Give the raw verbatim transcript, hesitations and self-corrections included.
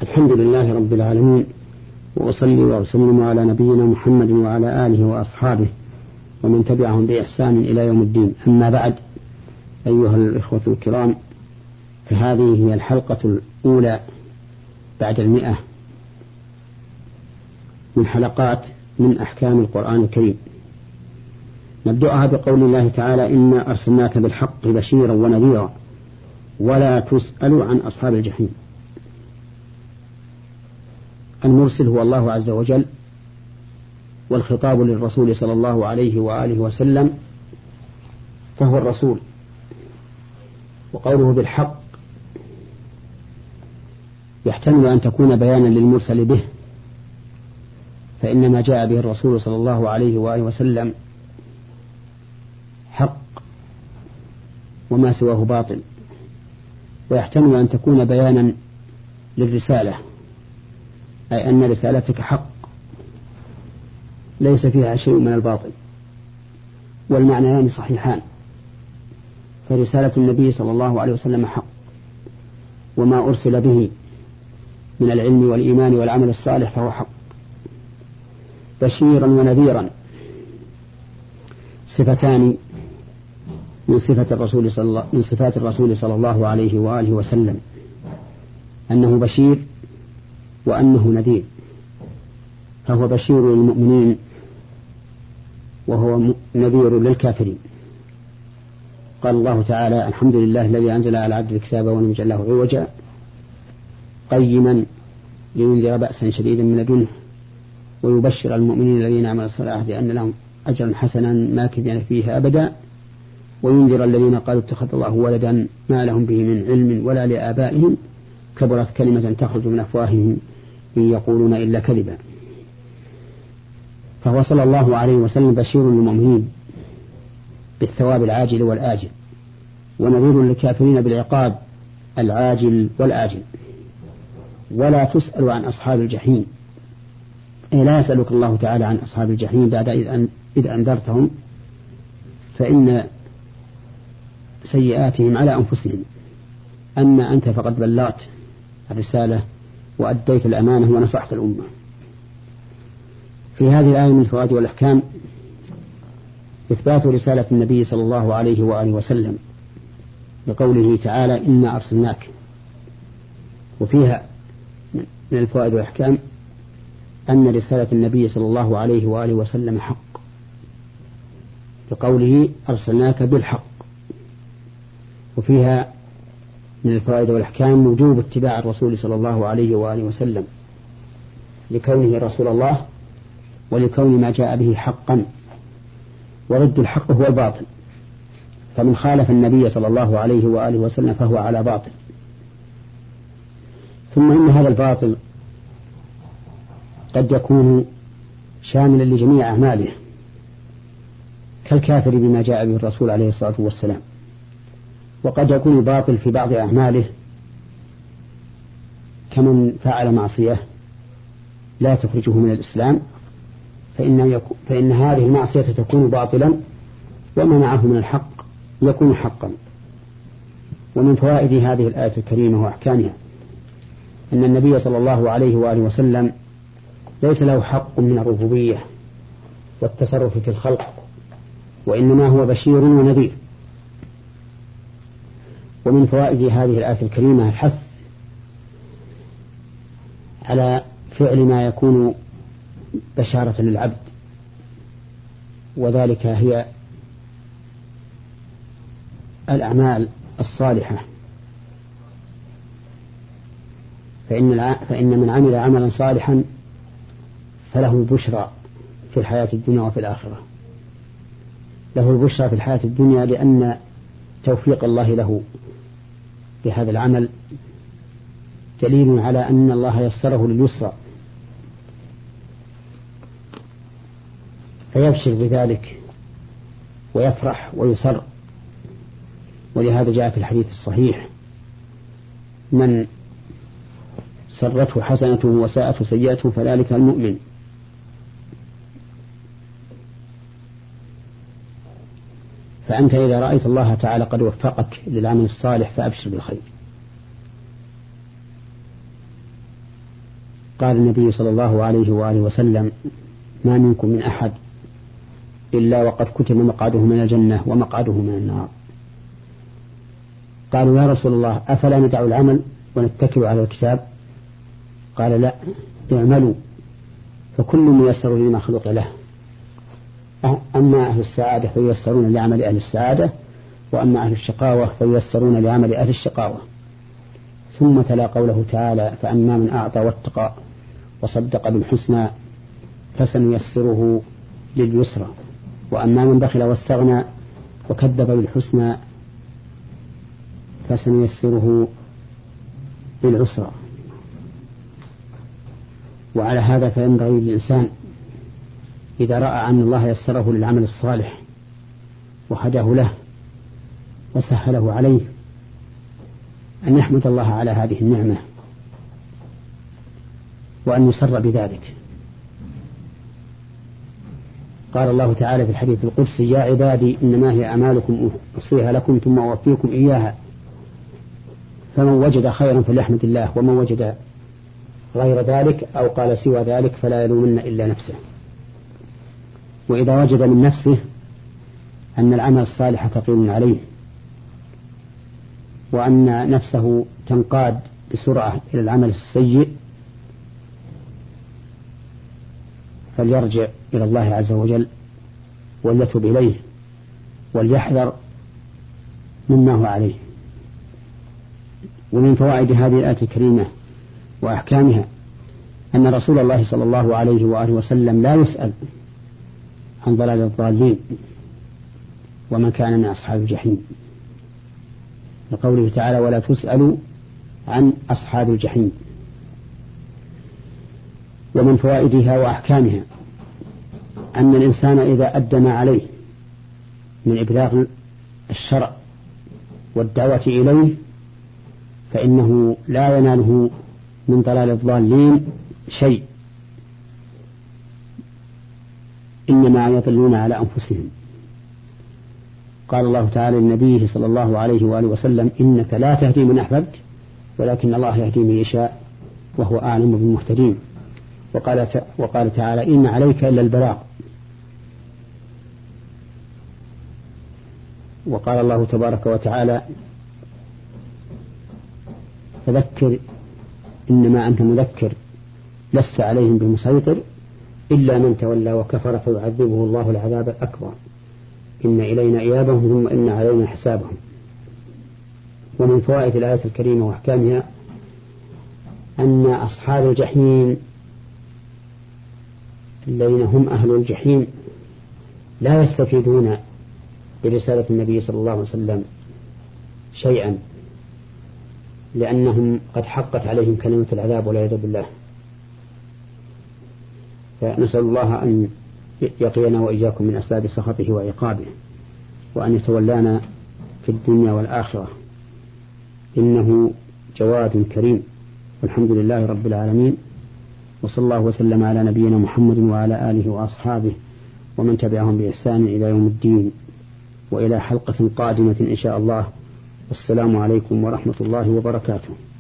الحمد لله رب العالمين، وأصلي وأسلم على نبينا محمد وعلى آله وأصحابه ومن تبعهم بإحسان إلى يوم الدين. أما بعد، أيها الإخوة الكرام، فهذه هي الحلقة الأولى بعد المئة من حلقات من أحكام القرآن الكريم. نبدأها بقول الله تعالى: إنا أرسلناك بالحق بشيرا ونذيرا ولا تسأل عن أصحاب الجحيم. المرسل هو الله عز وجل، والخطاب للرسول صلى الله عليه وآله وسلم فهو الرسول. وقوله بالحق يحتمل أن تكون بيانا للمرسل به، فإن ما جاء به الرسول صلى الله عليه وآله وسلم حق وما سواه باطل، ويحتمل أن تكون بيانا للرسالة، أي أن رسالتك حق ليس فيها شيء من الباطل، والمعنيان صحيحان. فرسالة النبي صلى الله عليه وسلم حق، وما أرسل به من العلم والإيمان والعمل الصالح فهو حق. بشيرا ونذيرا صفتان من صفة الرسول صلى الله من صفات الرسول صلى الله عليه وآله وسلم، أنه بشير وأنه نذير. فهو بشير للمؤمنين وهو نذير للكافرين. قال الله تعالى: الحمد لله الذي أنزل على عبده الكتاب ولم يجعل له عوجا قيما لينذر بأسا شديدا من لدنه ويبشر المؤمنين الذين عملوا الصالحات بأن لهم أجرا حسنا ماكثين فيه أبدا وينذر الذين قالوا اتخذ الله ولدا ما لهم به من علم ولا لآبائهم كبرت كلمة تخرج من أفواههم إن يقولون إلا كذبا. فهو صلى الله عليه وسلم بشير للمؤمنين بالثواب العاجل والآجل، ونذير للكافرين بالعقاب العاجل والآجل. ولا تسأل عن أصحاب الجحيم، أي لا يسألك الله تعالى عن أصحاب الجحيم بعد إذ أنذرتهم، فإن سيئاتهم على أنفسهم. أما أنت فقد بلغت الرسالة وأديت الأمانة ونصحت الأمة. في هذه الآية من الفوائد والأحكام إثبات رسالة النبي صلى الله عليه وآله وسلم بقوله تعالى: إنا أرسلناك. وفيها من الفوائد والأحكام أن رسالة النبي صلى الله عليه وآله وسلم حق، بقوله: أرسلناك بالحق. وفيها من الفوائد والأحكام وجوب اتباع الرسول صلى الله عليه وآله وسلم لكونه رسول الله ولكون ما جاء به حقا، ورد الحق هو الباطل، فمن خالف النبي صلى الله عليه وآله وسلم فهو على باطل. ثم إن هذا الباطل قد يكون شاملا لجميع أعماله، كالكافر بما جاء به الرسول عليه الصلاة والسلام. وقد يكون باطل في بعض أعماله، كمن فعل معصية لا تخرجه من الإسلام، فإن, يكون فإن هذه المعصية تكون باطلا، وما معه من الحق يكون حقا. ومن فوائد هذه الآية الكريمة وأحكامها أن النبي صلى الله عليه وآله وسلم ليس له حق من الربوبية والتصرف في الخلق، وإنما هو بشير ونذير. ومن فوائد هذه الآية الكريمة الحث على فعل ما يكون بشارة للعبد، وذلك هي الأعمال الصالحة. فإن, فإن من عمل عملا صالحا فله البشرى في الحياة الدنيا وفي الآخرة. له البشرى في الحياة الدنيا لأن توفيق الله له بهذا العمل دليل على أن الله يسره لليسرى، فيبشر بذلك ويفرح ويسر. ولهذا جاء في الحديث الصحيح: من سرته حسنته وساءته سيئته فذلك المؤمن. فأنت إذا رأيت الله تعالى قد وفقك للعمل الصالح فأبشر بالخير. قال النبي صلى الله عليه وآله وسلم: ما منكم من أحد إلا وقد كتب مقعده من الجنة ومقعده من النار. قالوا: يا رسول الله، أفلا ندع العمل ونتكل على الكتاب؟ قال: لا، اعملوا فكل ميسر لما خلق له، أما أهل السعادة فييسرون لعمل أهل السعادة، وأما أهل الشقاوة فييسرون لعمل أهل الشقاوة. ثم تلا قوله تعالى: فأما من أعطى واتقى وصدق بالحسنى فسنيسره لليسرى، وأما من بخل واستغنى وكذب بالحسنى فسنيسره للعسرى. وعلى هذا فينبغي للإنسان إذا رأى أن الله يسره للعمل الصالح وهداه له وسهله عليه أن يحمد الله على هذه النعمة وأن يسر بذلك. قال الله تعالى في الحديث القدسي: يا عبادي إنما هي أعمالكم أحصيها لكم ثم أوفيكم إياها، فمن وجد خيرا فليحمد الله، ومن وجد غير ذلك أو قال سوى ذلك فلا يلومن إلا نفسه. وإذا وجد من نفسه أن العمل الصالح ثقيل عليه وأن نفسه تنقاد بسرعة إلى العمل السيء فليرجع إلى الله عز وجل وليتوب إليه وليحذر مما هو عليه. ومن فوائد هذه الآية الكريمة وأحكامها أن رسول الله صلى الله عليه وآله وسلم لا يسأل عن ضلال الضالين ومن كان من أصحاب الجحيم، لقوله تعالى: ولا تسألوا عن أصحاب الجحيم. ومن فوائدها وأحكامها أن الإنسان إذا أدى ما عليه من إبلاغ الشرع والدعوة إليه فإنه لا يناله من ضلال الضالين شيء، إنما يضلون على أنفسهم. قال الله تعالى لنبيه صلى الله عليه وآله وسلم: إنك لا تهدي من أحببت ولكن الله يهدي من يشاء وهو أعلم بالمهتدين. وقال, وقال تعالى: إن عليك إلا البلاغ. وقال الله تبارك وتعالى: فذكر إنما أنت مذكر لست عليهم بمسيطر إلا من تولى وكفر فيعذبه الله العذاب الأكبر إن إلينا إيابهم ثم إن علينا حسابهم. ومن فوائد الآية الكريمة وأحكامها أن أصحاب الجحيم الذين هم أهل الجحيم لا يستفيدون برسالة النبي صلى الله عليه وسلم شيئا، لأنهم قد حقت عليهم كلمة العذاب والعياذ بالله. فنسأل الله أن يقينا وإياكم من أسباب سخطه وعقابه، وأن يتولانا في الدنيا والآخرة، إنه جواد كريم. والحمد لله رب العالمين، وصلى الله وسلم على نبينا محمد وعلى آله وأصحابه ومن تبعهم بإحسان إلى يوم الدين، وإلى حلقة قادمة إن شاء الله. السلام عليكم ورحمة الله وبركاته.